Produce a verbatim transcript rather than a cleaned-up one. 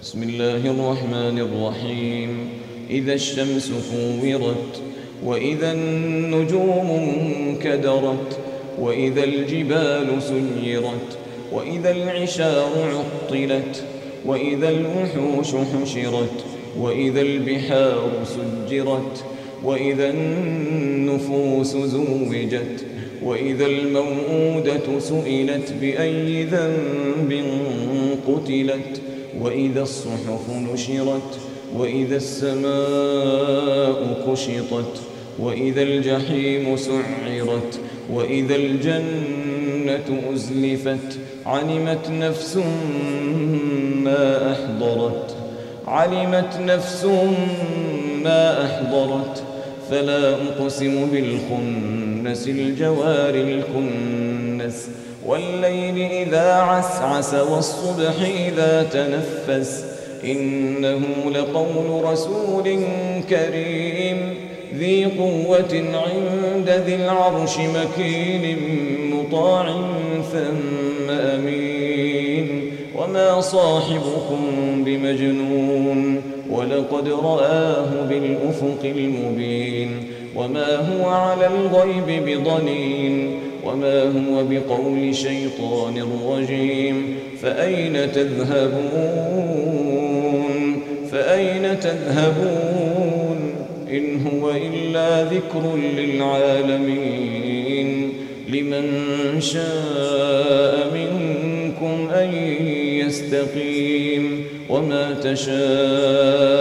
بسم الله الرحمن الرحيم. إذا الشمس كورت، وإذا النجوم انكدرت، وإذا الجبال سيرت، وإذا العشار عطلت، وإذا الوحوش حشرت، وإذا البحار سجرت، وإذا النفوس زوجت، وإذا الموءودة سئلت بأي ذنب قتلت، وإذا الصحف نشرت، وإذا السماء كشطت، وإذا الجحيم سعرت، وإذا الجنة أزلفت. علمت نفس ما أحضرت علمت نفس ما أحضرت فلا أقسم بالخنس الجوار الكنس، والليل إذا عسعس، والصبح إذا تنفس. إنه لقول رسول كريم ذي قوة عند ذي العرش مكين مطاع ثم أمين. وما صاحبكم بمجنون، ولقد رآه بالأفق المبين. وما هو على الغيب بضنين، وما هو بقول شيطان رجيم. فأين تذهبون فأين تذهبون إن هو إلا ذكر للعالمين. لمن شاء منكم أن يستقيم، وما تشاءون